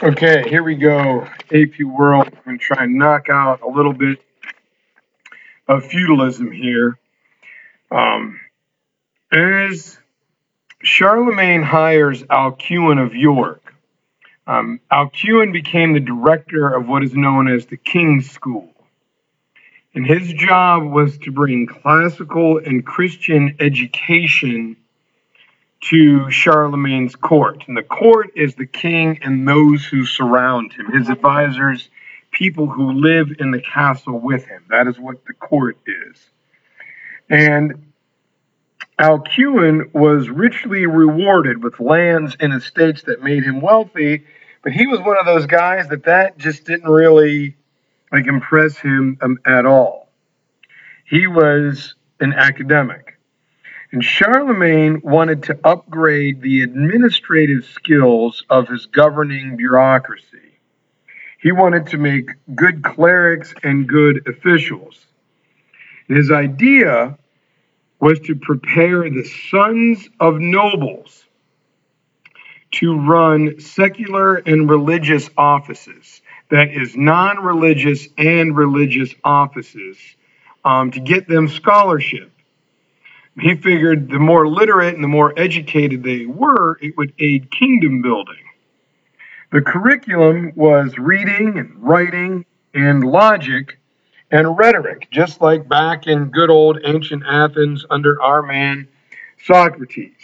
Okay, here we go. AP World. I'm going to try and knock out a little bit of feudalism here. Um, as Charlemagne hires Alcuin of York, Alcuin became the director of what is known as the King's School. And his job was to bring classical and Christian education to Charlemagne's court. And the court is the king and those who surround him, his advisors, people who live in the castle with him. That is what the court is. And Alcuin was richly rewarded with lands and estates that made him wealthy, but he was one of those guys that just didn't really impress him at all. He was an academic. And Charlemagne wanted to upgrade the administrative skills of his governing bureaucracy. He wanted to make good clerics and good officials. His idea was to prepare the sons of nobles to run secular and religious offices, that is, non religious and religious offices, to get them scholarship. He figured the more literate and the more educated they were, it would aid kingdom building. The curriculum was reading and writing and logic and rhetoric, just like back in good old ancient Athens under our man Socrates.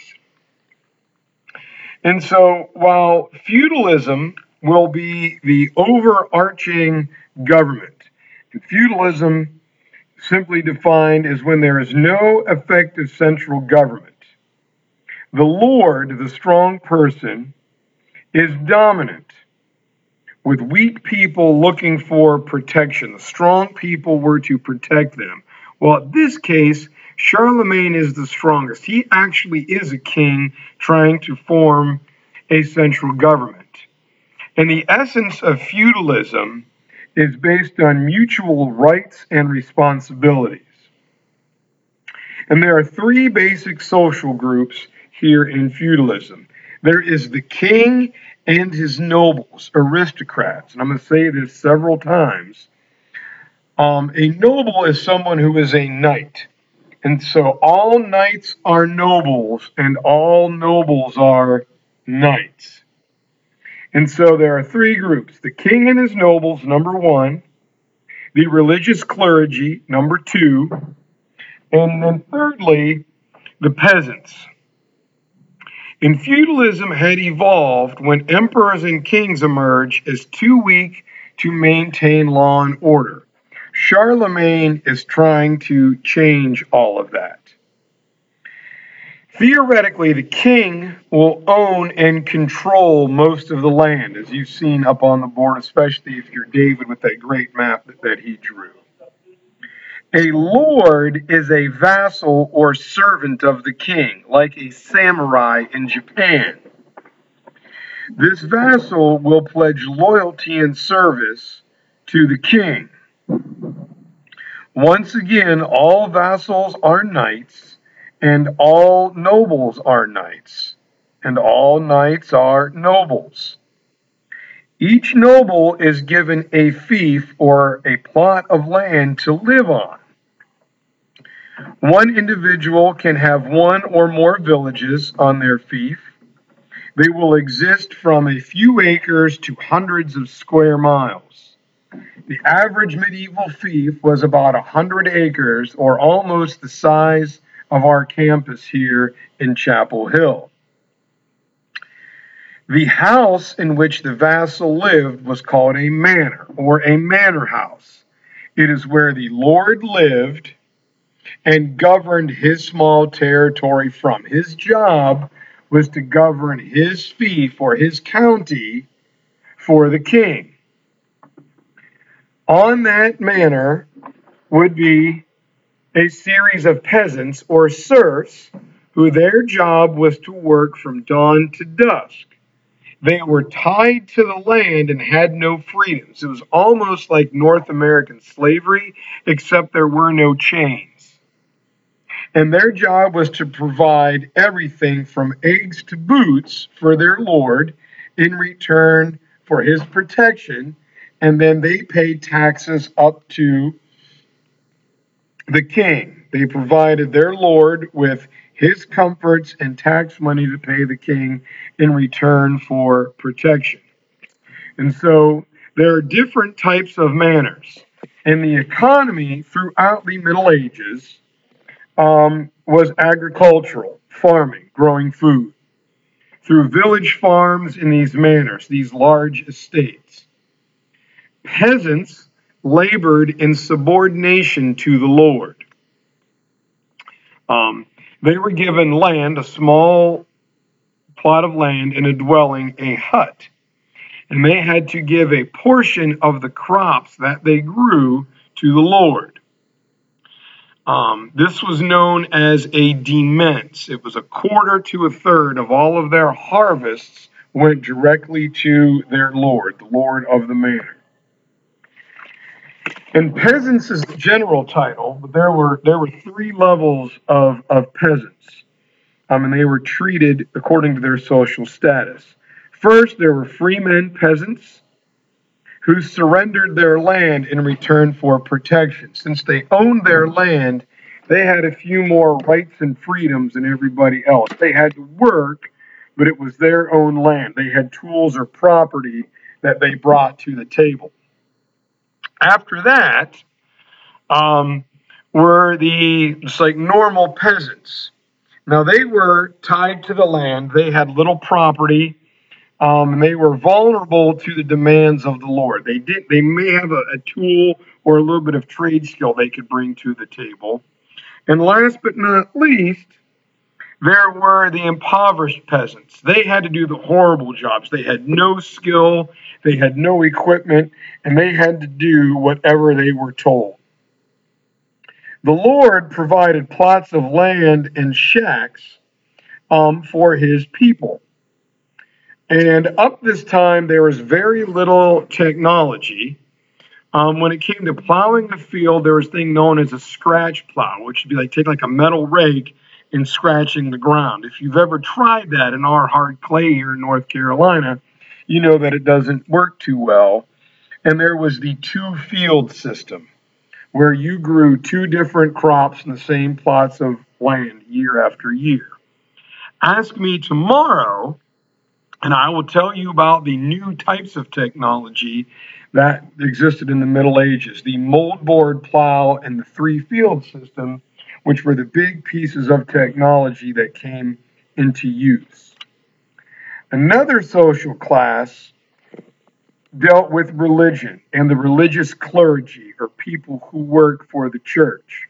And so while feudalism will be the overarching government, and feudalism simply defined as when there is no effective central government. The Lord, the strong person, is dominant, with weak people looking for protection. The strong people were to protect them. Well, in this case, Charlemagne is the strongest. He actually is a king trying to form a central government. And the essence of feudalism is based on mutual rights and responsibilities. And there are three basic social groups here in feudalism. There is the king and his nobles, aristocrats. And I'm going to say this several times. A noble is someone who is a knight. And so all knights are nobles, and all nobles are knights. And so there are three groups: the king and his nobles, number one, the religious clergy, number two, and then thirdly, the peasants. And feudalism had evolved when emperors and kings emerged as too weak to maintain law and order. Charlemagne is trying to change all of that. Theoretically, the king will own and control most of the land, as you've seen up on the board, especially if you're David with that great map that he drew. A lord is a vassal or servant of the king, like a samurai in Japan. This vassal will pledge loyalty and service to the king. Once again, all vassals are knights, and all nobles are knights, and all knights are nobles. Each noble is given a fief or a plot of land to live on. One individual can have one or more villages on their fief. They will exist from a few acres to hundreds of square miles. The average medieval fief was about 100 acres, or almost the size of our campus here in Chapel Hill. The house in which the vassal lived was called a manor, or a manor house. It is where the lord lived and governed his small territory from. His job was to govern his fief or his county for the king. On that manor would be a series of peasants or serfs who their job was to work from dawn to dusk. They were tied to the land and had no freedoms. It was almost like North American slavery, except there were no chains. And their job was to provide everything from eggs to boots for their lord in return for his protection, and then they paid taxes up to the king. They provided their lord with his comforts and tax money to pay the king in return for protection. And so there are different types of manors. And the economy throughout the Middle Ages was agricultural, farming, growing food, through village farms in these manors, these large estates. Peasants labored in subordination to the Lord. They were given land, a small plot of land, and a dwelling, a hut. And they had to give a portion of the crops that they grew to the Lord. This was known as a demesne. It was a quarter to a third of all of their harvests went directly to their Lord, the Lord of the manor. And peasants is the general title, but there were three levels of peasants. And they were treated according to their social status. First, there were freemen peasants who surrendered their land in return for protection. Since they owned their land, they had a few more rights and freedoms than everybody else. They had to work, but it was their own land. They had tools or property that they brought to the table. After that, were just like normal peasants. Now they were tied to the land. They had little property. And they were vulnerable to the demands of the Lord. They may have a tool or a little bit of trade skill they could bring to the table. And last but not least, there were the impoverished peasants. They had to do the horrible jobs. They had no skill, they had no equipment, and they had to do whatever they were told. The Lord provided plots of land and shacks for his people. And up this time, there was very little technology. When it came to plowing the field, there was a thing known as a scratch plow, which would be like taking like a metal rake and scratching the ground. If you've ever tried that in our hard clay here in North Carolina, you know that it doesn't work too well. And there was the two field system, where you grew two different crops in the same plots of land year after year. Ask me tomorrow, and I will tell you about the new types of technology that existed in the Middle Ages, the moldboard plow and the three field system, which were the big pieces of technology that came into use. Another social class dealt with religion and the religious clergy, or people who work for the church.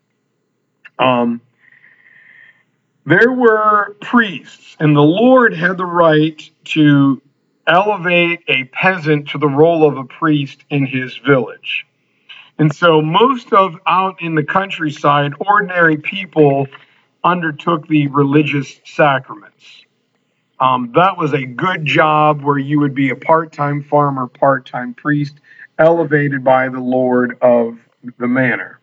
There were priests, and the Lord had the right to elevate a peasant to the role of a priest in his village. And so most of out in the countryside, ordinary people undertook the religious sacraments. That was a good job where you would be a part-time farmer, part-time priest, elevated by the Lord of the manor.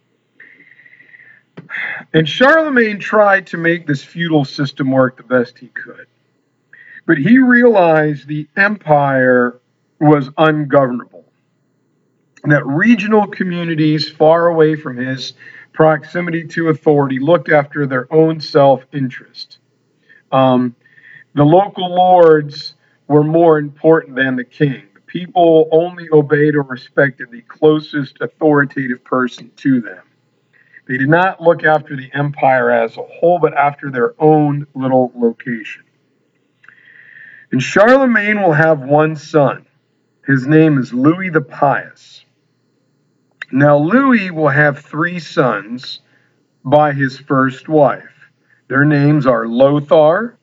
And Charlemagne tried to make this feudal system work the best he could. But he realized the empire was ungovernable, that regional communities far away from his proximity to authority looked after their own self-interest. The local lords were more important than the king. The people only obeyed or respected the closest authoritative person to them. They did not look after the empire as a whole, but after their own little location. And Charlemagne will have one son. His name is Louis the Pious. Now, Louis will have three sons by his first wife. Their names are Lothar,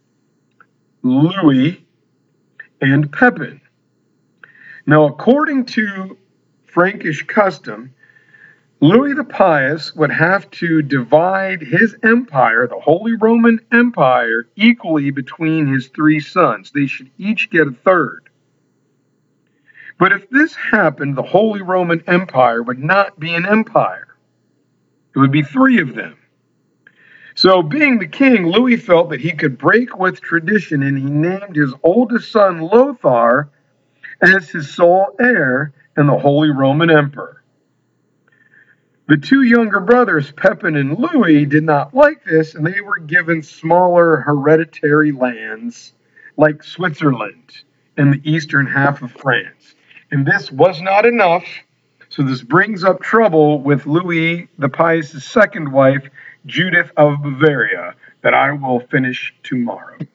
Louis, and Pepin. Now, according to Frankish custom, Louis the Pious would have to divide his empire, the Holy Roman Empire, equally between his three sons. They should each get a third. But if this happened, the Holy Roman Empire would not be an empire. It would be three of them. So, being the king, Louis felt that he could break with tradition, and he named his oldest son Lothar as his sole heir and the Holy Roman Emperor. The two younger brothers, Pepin and Louis, did not like this, and they were given smaller hereditary lands like Switzerland and the eastern half of France. And this was not enough, so this brings up trouble with Louis the Pious' second wife, Judith of Bavaria, that I will finish tomorrow.